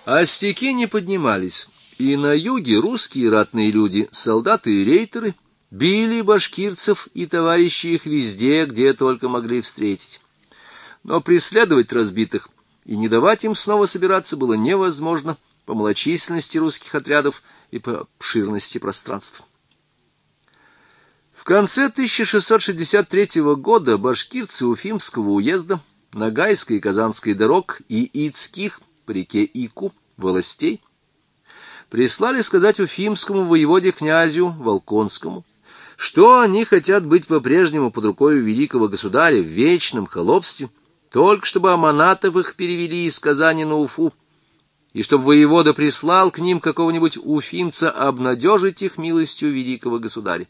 Остяки не поднимались, и на юге русские ратные люди, солдаты и рейтеры, били башкирцев и товарищей их везде, где только могли встретить. Но преследовать разбитых и не давать им снова собираться было невозможно по малочисленности русских отрядов и по обширности пространств. В конце 1663 года башкирцы Уфимского уезда, Ногайской и Казанской дорог и Ицких по реке Ику волостей прислали сказать уфимскому воеводе князю Волконскому, что они хотят быть по-прежнему под рукой великого государя в вечном холопстве, только чтобы аманатов их перевели из Казани на Уфу, и чтобы воевода прислал к ним какого-нибудь уфимца обнадежить их милостью великого государя.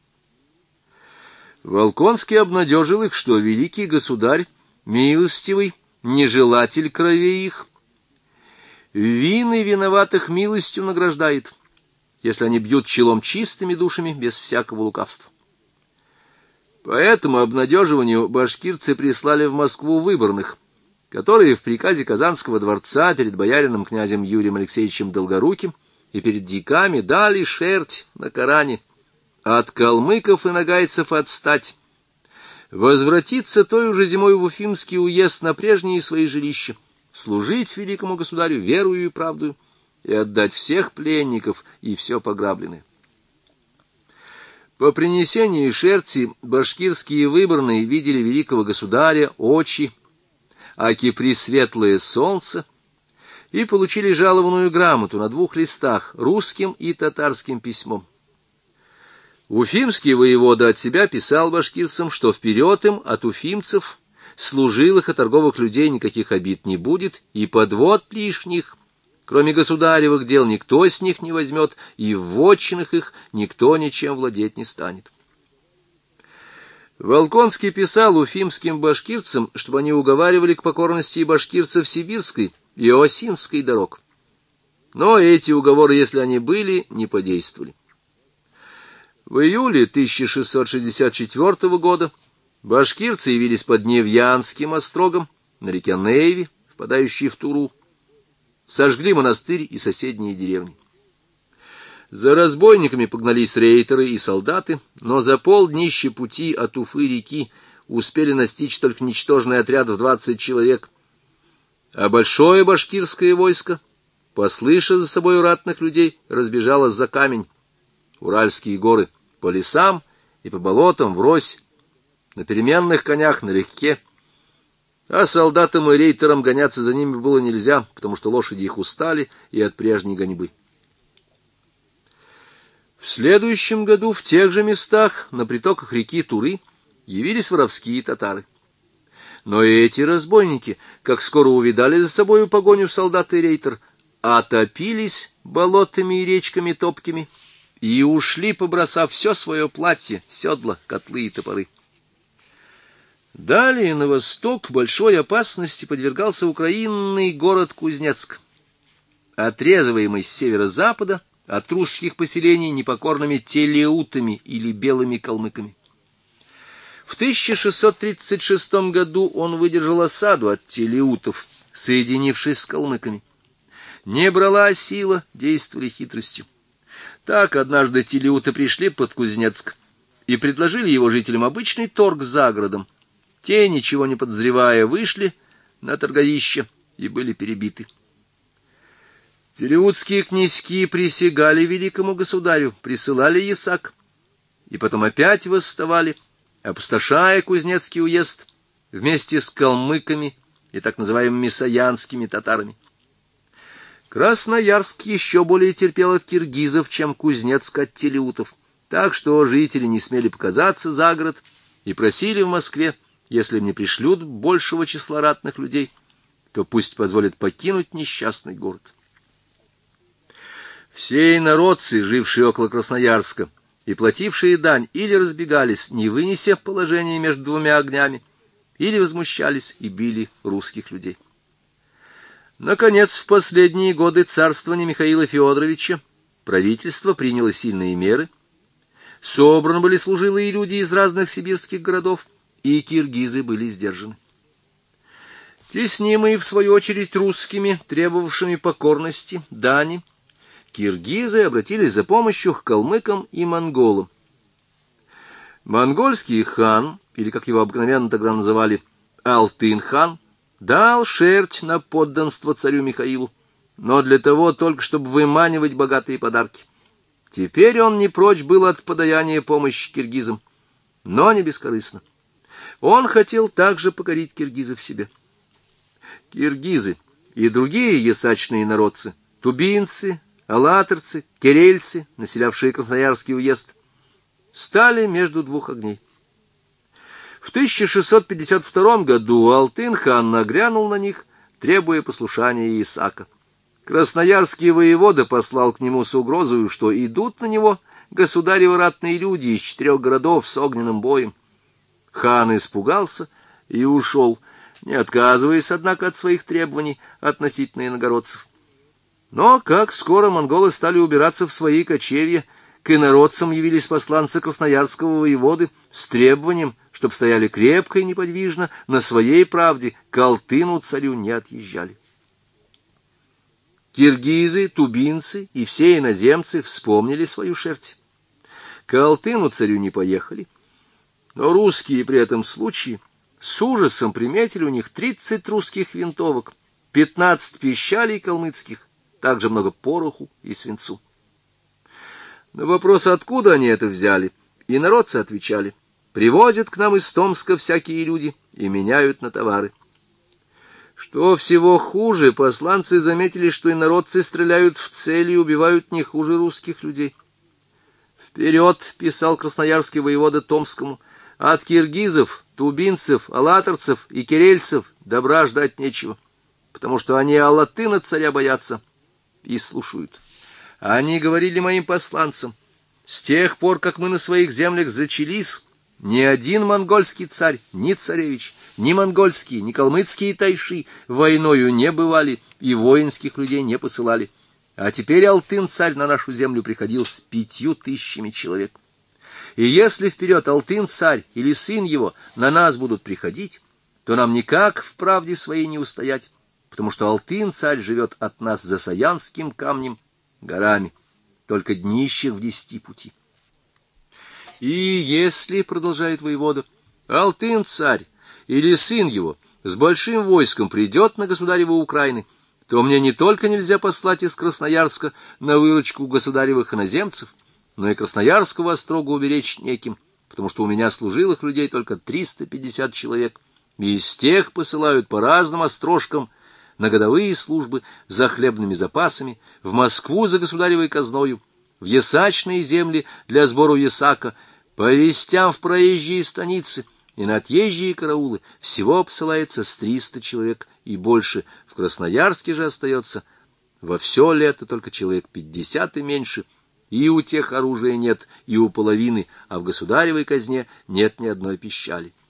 Волконский обнадежил их, что великий государь, милостивый, нежелатель крови их, вины виноватых милостью награждает, если они бьют челом чистыми душами, без всякого лукавства. По этому обнадеживанию башкирцы прислали в Москву выборных, которые в приказе Казанского дворца перед боярином князем Юрием Алексеевичем Долгоруким и перед диками дали шерсть на Коране, от калмыков и нагайцев отстать, возвратиться той уже зимой в Уфимский уезд на прежние свои жилища, служить великому государю верою и правдою и отдать всех пленников и все пограбленное. По принесении шерти башкирские выборные видели великого государя очи, аки пресветлое солнце, и получили жалованную грамоту на 2 листах русским и татарским письмом. Уфимский воевода от себя писал башкирцам, что вперед им от уфимцев, служилых и торговых людей, никаких обид не будет, и подвод лишних, кроме государевых дел, никто с них не возьмет, и в вотчинах их никто ничем владеть не станет. Волконский писал уфимским башкирцам, чтобы они уговаривали к покорности и башкирцев сибирской и осинской дорог. Но эти уговоры, если они были, не подействовали. В июле 1664 года башкирцы явились под Невьянским острогом на реке Неве, впадающей в Туру, сожгли монастырь и соседние деревни. За разбойниками погнались рейтеры и солдаты, но за полднища пути от Уфы-реки успели настичь только ничтожный отряд в 20 человек, а большое башкирское войско, послыша за собой ратных людей, разбежалось за камень, Уральские горы, по лесам и по болотам врозь, на переменных конях налегке, а солдатам и рейтерам гоняться за ними было нельзя, потому что лошади их устали и от прежней гоньбы. В следующем году в тех же местах, на притоках реки Туры, явились воровские татары. Но эти разбойники, как скоро увидали за собою погоню солдат и рейтер, отопились болотами и речками топкими и ушли, побросав все свое платье, седла, котлы и топоры. Далее на восток большой опасности подвергался украинный город Кузнецк, отрезываемый с северо-запада от русских поселений непокорными телеутами или белыми калмыками. В 1636 году он выдержал осаду от телеутов, соединившись с калмыками. Не брала сила, действовали хитростью. Так однажды телеуты пришли под Кузнецк и предложили его жителям обычный торг за городом. Те, ничего не подозревая, вышли на торговище и были перебиты. Телеутские князьки присягали великому государю, присылали ясак, и потом опять восставали, опустошая Кузнецкий уезд вместе с калмыками и так называемыми саянскими татарами. Красноярск еще более терпел от киргизов, чем Кузнецк от телеутов, так что жители не смели показаться за город и просили в Москве, если им не пришлют большего числа ратных людей, то пусть позволят покинуть несчастный город. Все инородцы, жившие около Красноярска и платившие дань, или разбегались, не вынеся положения между двумя огнями, или возмущались и били русских людей. Наконец, в последние годы царствования Михаила Федоровича правительство приняло сильные меры. Собраны были служилые люди из разных сибирских городов, и киргизы были сдержаны. Теснимые, в свою очередь, русскими, требовавшими покорности, дани, киргизы обратились за помощью к калмыкам и монголам. Монгольский хан, или, как его обыкновенно тогда называли, Алтын-хан, дал шерсть на подданство царю Михаилу, но для того только, чтобы выманивать богатые подарки. Теперь он не прочь был от подаяния помощи киргизам, но не бескорыстно. Он хотел также покорить киргизов себе. Киргизы и другие ясачные народцы, тубинцы, алатырцы, керельцы, населявшие Красноярский уезд, стали между двух огней. В 1652 году Алтын-хан нагрянул на них, требуя послушания Исаака. Красноярский воевода послал к нему с угрозою, что идут на него государевы ратные люди из 4 городов с огненным боем. Хан испугался и ушел, не отказываясь, однако, от своих требований относительно иногородцев. Но как скоро монголы стали убираться в свои кочевья, к инородцам явились посланцы красноярского воеводы с требованием, чтоб стояли крепко и неподвижно на своей правде, к Алтыну царю не отъезжали. Киргизы, тубинцы и все иноземцы вспомнили свою шерсть. К Алтыну царю не поехали, но русские при этом случае с ужасом приметили у них 30 русских винтовок, 15 пищалей калмыцких, также много пороху и свинцу. На вопрос, откуда они это взяли, инородцы отвечали: привозят к нам из Томска всякие люди и меняют на товары. Что всего хуже, посланцы заметили, что инородцы стреляют в цель и убивают не хуже русских людей. «Вперед!» — писал красноярский воевода Томскому: «от киргизов, тубинцев, алатырцев и керельцев добра ждать нечего, потому что они Алатына царя боятся и слушают». Они говорили моим посланцам: с тех пор, как мы на своих землях зачались, ни один монгольский царь, ни царевич, ни монгольские, ни калмыцкие тайши войною не бывали и воинских людей не посылали. А теперь Алтын-царь на нашу землю приходил с 5000 человек. И если вперед Алтын-царь или сын его на нас будут приходить, то нам никак в правде своей не устоять, потому что Алтын-царь живет от нас за Саянским камнем, горами, только днищих в 10 пути. И если, продолжает воевода, Алтын-царь или сын его с большим войском придет на государеву Украины, то мне не только нельзя послать из Красноярска на выручку государевых иноземцев, но и Красноярского острога уберечь неким, потому что у меня служилых людей только 350 человек, и из тех посылают по разным острожкам на годовые службы за хлебными запасами, в Москву за государевой казною, в ясачные земли для сбору ясака, по вестям в проезжие станицы и на отъезжие караулы всего посылается с 300 человек и больше. В Красноярске же остается во все лето только человек 50 и меньше, и у тех оружия нет, и у половины, а в государевой казне нет ни одной пищали.